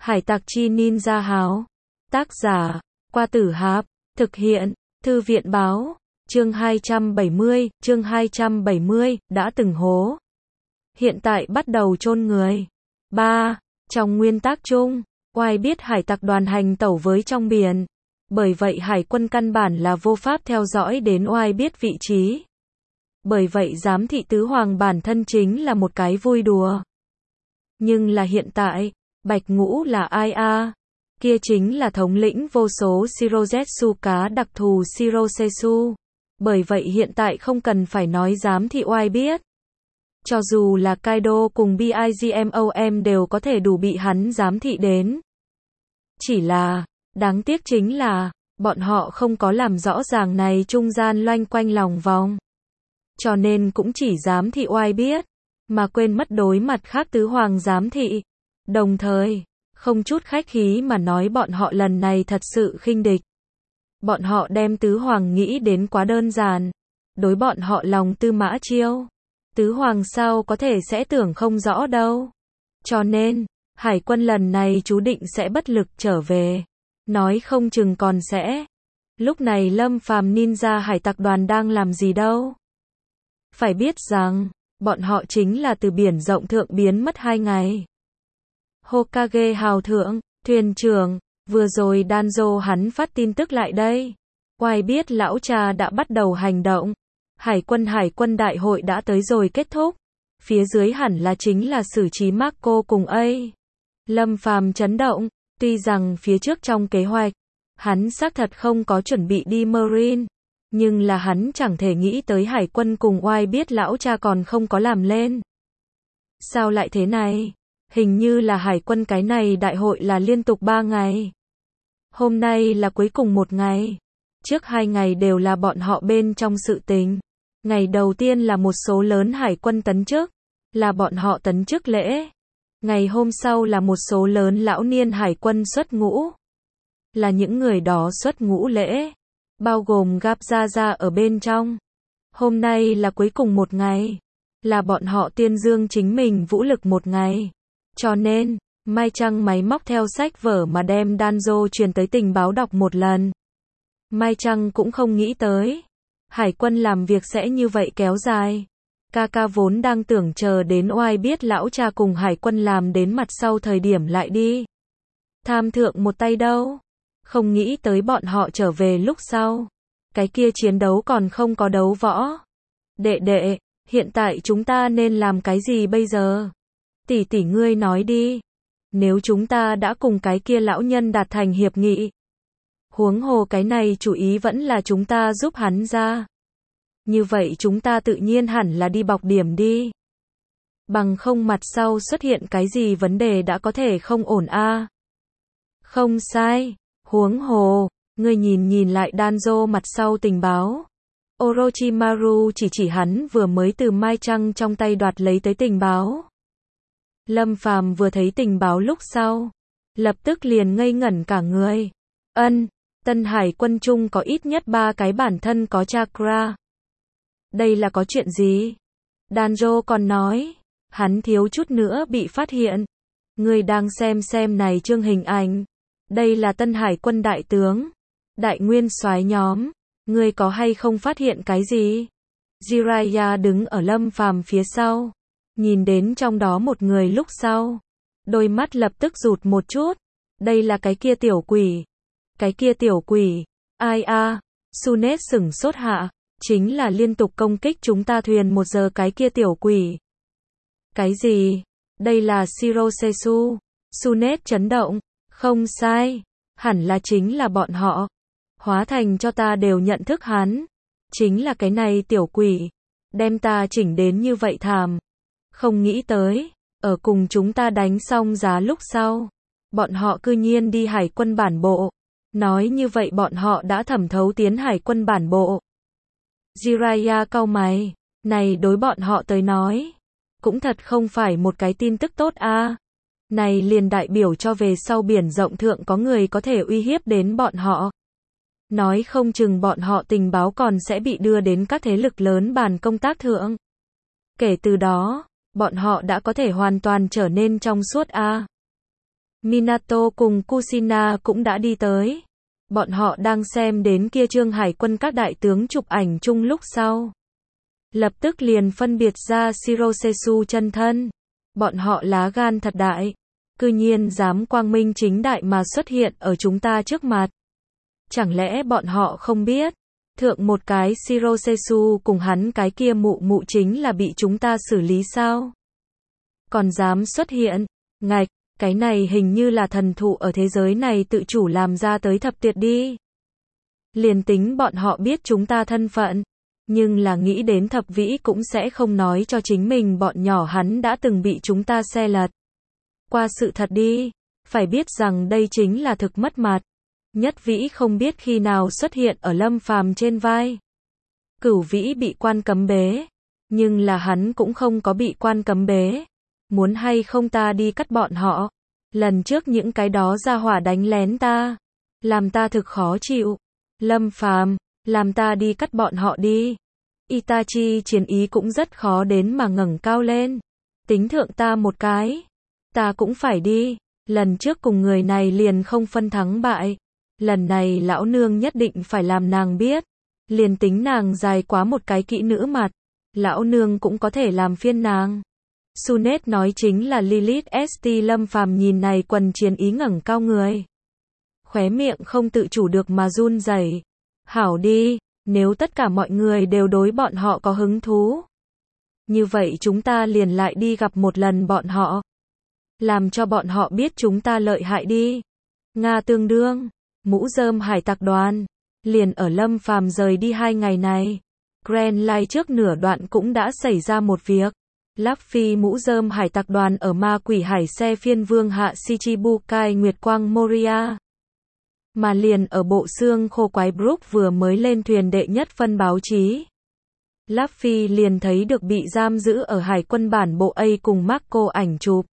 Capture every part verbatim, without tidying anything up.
Hải tặc chi ninja háo. Tác giả, Qua Tử Hạp. Thực hiện, Thư viện báo. Chương hai trăm bảy mươi, chương hai trăm bảy mươi, đã từng hố. Hiện tại bắt đầu chôn người. ba. Trong nguyên tắc chung, oai biết hải tặc đoàn hành tẩu với trong biển. Bởi vậy hải quân căn bản là vô pháp theo dõi đến oai biết vị trí. Bởi vậy giám thị tứ hoàng bản thân chính là một cái vui đùa. Nhưng là hiện tại, Bạch Ngũ là ai a? Kia chính là thống lĩnh vô số Shirozetsu cá đặc thù Shirosetsu. Bởi vậy hiện tại không cần phải nói giám thị oai biết. Cho dù là Kaido cùng Bigmom đều có thể đủ bị hắn giám thị đến. Chỉ là, đáng tiếc chính là, bọn họ không có làm rõ ràng này trung gian loanh quanh lòng vòng. Cho nên cũng chỉ giám thị oai biết, mà quên mất đối mặt khác tứ hoàng giám thị. Đồng thời, không chút khách khí mà nói bọn họ lần này thật sự khinh địch. Bọn họ đem tứ hoàng nghĩ đến quá đơn giản. Đối bọn họ lòng tư mã chiêu. Tứ hoàng sao có thể sẽ tưởng không rõ đâu. Cho nên, hải quân lần này chú định sẽ bất lực trở về. Nói không chừng còn sẽ. Lúc này Lâm Phàm ninja hải tặc đoàn đang làm gì đâu. Phải biết rằng, bọn họ chính là từ biển rộng thượng biến mất hai ngày. Hokage hào thượng, thuyền trưởng, vừa rồi Danzo hắn phát tin tức lại đây. Oai biết lão cha đã bắt đầu hành động. Hải quân hải quân đại hội đã tới rồi kết thúc. Phía dưới hẳn là chính là xử trí Marco cùng A. Lâm Phàm chấn động, tuy rằng phía trước trong kế hoạch, hắn xác thật không có chuẩn bị đi Marine. Nhưng là hắn chẳng thể nghĩ tới hải quân cùng oai biết lão cha còn không có làm lên. Sao lại thế này? Hình như là hải quân cái này đại hội là liên tục ba ngày. Hôm nay là cuối cùng một ngày. Trước hai ngày đều là bọn họ bên trong sự tình. Ngày đầu tiên là một số lớn hải quân tấn chức, là bọn họ tấn chức lễ. Ngày hôm sau là một số lớn lão niên hải quân xuất ngũ. Là những người đó xuất ngũ lễ. Bao gồm Gap Gia Gia ở bên trong. Hôm nay là cuối cùng một ngày. Là bọn họ tuyên dương chính mình vũ lực một ngày. Cho nên, Mai Trăng máy móc theo sách vở mà đem Danzo truyền tới tình báo đọc một lần. Mai Trăng cũng không nghĩ tới. Hải quân làm việc sẽ như vậy kéo dài. Kaka vốn đang tưởng chờ đến oai biết lão cha cùng hải quân làm đến mặt sau thời điểm lại đi. Tham thượng một tay đâu. Không nghĩ tới bọn họ trở về lúc sau. Cái kia chiến đấu còn không có đấu võ. Đệ đệ, hiện tại chúng ta nên làm cái gì bây giờ? Tỷ tỷ ngươi nói đi. Nếu chúng ta đã cùng cái kia lão nhân đạt thành hiệp nghị. Huống hồ cái này chủ ý vẫn là chúng ta giúp hắn ra. Như vậy chúng ta tự nhiên hẳn là đi bọc điểm đi. Bằng không mặt sau xuất hiện cái gì vấn đề đã có thể không ổn a. Không sai. Huống hồ, ngươi nhìn nhìn lại Danzo mặt sau tình báo. Orochimaru chỉ chỉ hắn vừa mới từ Mai Trăng trong tay đoạt lấy tới tình báo. Lâm Phàm vừa thấy tình báo lúc sau, lập tức liền ngây ngẩn cả người. Ân, Tân Hải quân trung có ít nhất ba cái bản thân có chakra. Đây là có chuyện gì? Danzo còn nói, hắn thiếu chút nữa bị phát hiện. Ngươi đang xem xem này chương hình ảnh. Đây là Tân Hải quân đại tướng, đại nguyên soái nhóm. Ngươi có hay không phát hiện cái gì? Jiraiya đứng ở Lâm Phàm phía sau. Nhìn đến trong đó một người lúc sau. Đôi mắt lập tức rụt một chút. Đây là cái kia tiểu quỷ. Cái kia tiểu quỷ. Ai a? Sunet sửng sốt hạ. Chính là liên tục công kích chúng ta thuyền một giờ cái kia tiểu quỷ. Cái gì? Đây là Shirosetsu. Sunet chấn động. Không sai. Hẳn là chính là bọn họ. Hóa thành cho ta đều nhận thức hắn. Chính là cái này tiểu quỷ. Đem ta chỉnh đến như vậy thảm. Không nghĩ tới. Ở cùng chúng ta đánh xong giá lúc sau. Bọn họ cư nhiên đi hải quân bản bộ. Nói như vậy bọn họ đã thẩm thấu tiến hải quân bản bộ. Jiraiya cau mày. Này đối bọn họ tới nói. Cũng thật không phải một cái tin tức tốt a. Này liền đại biểu cho về sau biển rộng thượng có người có thể uy hiếp đến bọn họ. Nói không chừng bọn họ tình báo còn sẽ bị đưa đến các thế lực lớn bàn công tác thượng. Kể từ đó, bọn họ đã có thể hoàn toàn trở nên trong suốt a. Minato cùng Kushina cũng đã đi tới. Bọn họ đang xem đến kia trương hải quân các đại tướng chụp ảnh chung lúc sau. Lập tức liền phân biệt ra Shirosesu chân thân. Bọn họ lá gan thật đại. Cư nhiên dám quang minh chính đại mà xuất hiện ở chúng ta trước mặt. Chẳng lẽ bọn họ không biết, thượng một cái Shirosesu cùng hắn cái kia mụ mụ chính là bị chúng ta xử lý sao? Còn dám xuất hiện, ngạch, cái này hình như là thần thụ ở thế giới này tự chủ làm ra tới thập tuyệt đi. Liền tính bọn họ biết chúng ta thân phận, nhưng là nghĩ đến thập vĩ cũng sẽ không nói cho chính mình bọn nhỏ hắn đã từng bị chúng ta xe lật. Qua sự thật đi, phải biết rằng đây chính là thực mất mặt. Nhất vĩ không biết khi nào xuất hiện ở Lâm Phàm trên vai. Cửu vĩ bị quan cấm bế, nhưng là hắn cũng không có bị quan cấm bế. Muốn hay không ta đi cắt bọn họ. Lần trước những cái đó ra hỏa đánh lén ta, làm ta thực khó chịu. Lâm Phàm, làm ta đi cắt bọn họ đi. Itachi chiến ý cũng rất khó đến mà ngẩng cao lên. Tính thượng ta một cái, ta cũng phải đi. Lần trước cùng người này liền không phân thắng bại. Lần này lão nương nhất định phải làm nàng biết. Liền tính nàng dài quá một cái kỹ nữ mặt, lão nương cũng có thể làm phiên nàng. Sunet nói chính là Lilith ét tê. Lâm Phàm nhìn này quần chiến ý ngẩng cao người, khóe miệng không tự chủ được mà run rẩy. Hảo đi, nếu tất cả mọi người đều đối bọn họ có hứng thú, như vậy chúng ta liền lại đi gặp một lần bọn họ, làm cho bọn họ biết chúng ta lợi hại đi. Nga tương đương, mũ rơm hải tặc đoàn, liền ở Lâm Phàm rời đi hai ngày này. Grand Line trước nửa đoạn cũng đã xảy ra một việc. Luffy mũ rơm hải tặc đoàn ở ma quỷ hải xe phiên vương hạ Shichibukai Nguyệt Quang Moria. Mà liền ở bộ xương khô quái Brook vừa mới lên thuyền đệ nhất phân báo chí. Luffy liền thấy được bị giam giữ ở hải quân bản bộ A cùng Marco ảnh chụp.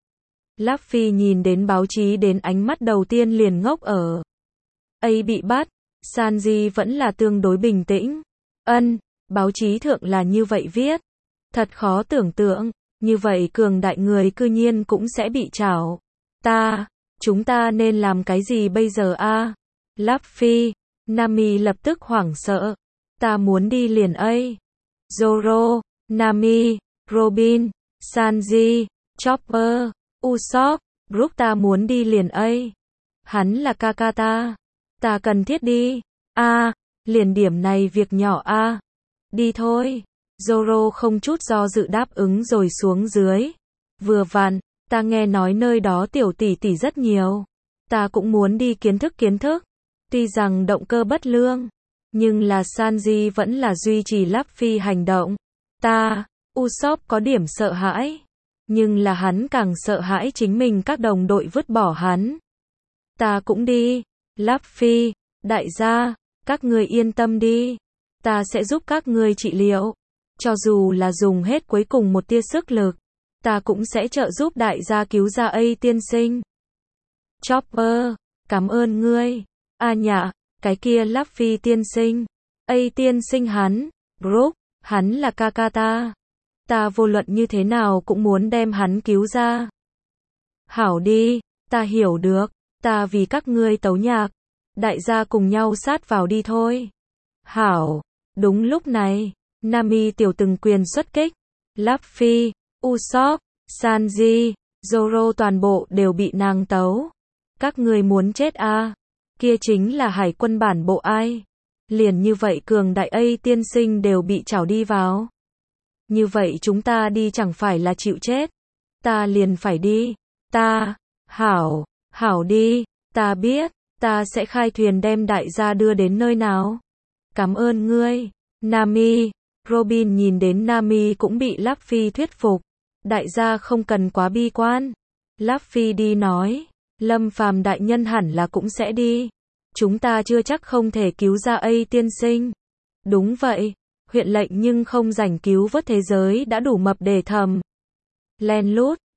Luffy nhìn đến báo chí đến ánh mắt đầu tiên liền ngốc ở. A bị bắt, Sanji vẫn là tương đối bình tĩnh. Ân, báo chí thượng là như vậy viết. Thật khó tưởng tượng, như vậy cường đại người cư nhiên cũng sẽ bị trảo. Ta, chúng ta nên làm cái gì bây giờ a? À? Luffy, Nami lập tức hoảng sợ. Ta muốn đi liền A. Zoro, Nami, Robin, Sanji, Chopper, Usopp, Brook ta muốn đi liền A. Hắn là ca ca ta. Ta cần thiết đi. A, à, liền điểm này việc nhỏ a. À. Đi thôi. Zoro không chút do dự đáp ứng rồi xuống dưới. Vừa vặn, ta nghe nói nơi đó tiểu tỷ tỷ rất nhiều. Ta cũng muốn đi kiến thức kiến thức. Tuy rằng động cơ bất lương, nhưng là Sanji vẫn là duy trì Luffy hành động. Ta, Usopp có điểm sợ hãi. Nhưng là hắn càng sợ hãi chính mình các đồng đội vứt bỏ hắn. Ta cũng đi. Luffy, đại gia, các người yên tâm đi. Ta sẽ giúp các người trị liệu. Cho dù là dùng hết cuối cùng một tia sức lực, ta cũng sẽ trợ giúp đại gia cứu ra A tiên sinh. Chopper, cảm ơn ngươi. A nhạ, cái kia Luffy tiên sinh. A tiên sinh hắn. Brook, hắn là ca ca ta. Ta vô luận như thế nào cũng muốn đem hắn cứu ra. Hảo đi, ta hiểu được. Ta vì các ngươi tấu nhạc. Đại gia cùng nhau sát vào đi thôi. Hảo, đúng lúc này. Nami tiểu từng quyền xuất kích. Luffy, Usopp, Sanji, Zoro toàn bộ đều bị nàng tấu. Các người muốn chết à? Kia chính là hải quân bản bộ ai? Liền như vậy cường đại A tiên sinh đều bị trảo đi vào. Như vậy chúng ta đi chẳng phải là chịu chết. Ta liền phải đi. Ta, hảo, hảo đi, ta biết, ta sẽ khai thuyền đem đại gia đưa đến nơi nào. Cảm ơn ngươi, Nami. Robin nhìn đến Nami cũng bị Luffy thuyết phục. Đại gia không cần quá bi quan. Luffy đi nói, Lâm Phàm đại nhân hẳn là cũng sẽ đi. Chúng ta chưa chắc không thể cứu ra A tiên sinh. Đúng vậy, huyện lệnh nhưng không rảnh cứu vớt thế giới đã đủ mập để thầm. Len lút,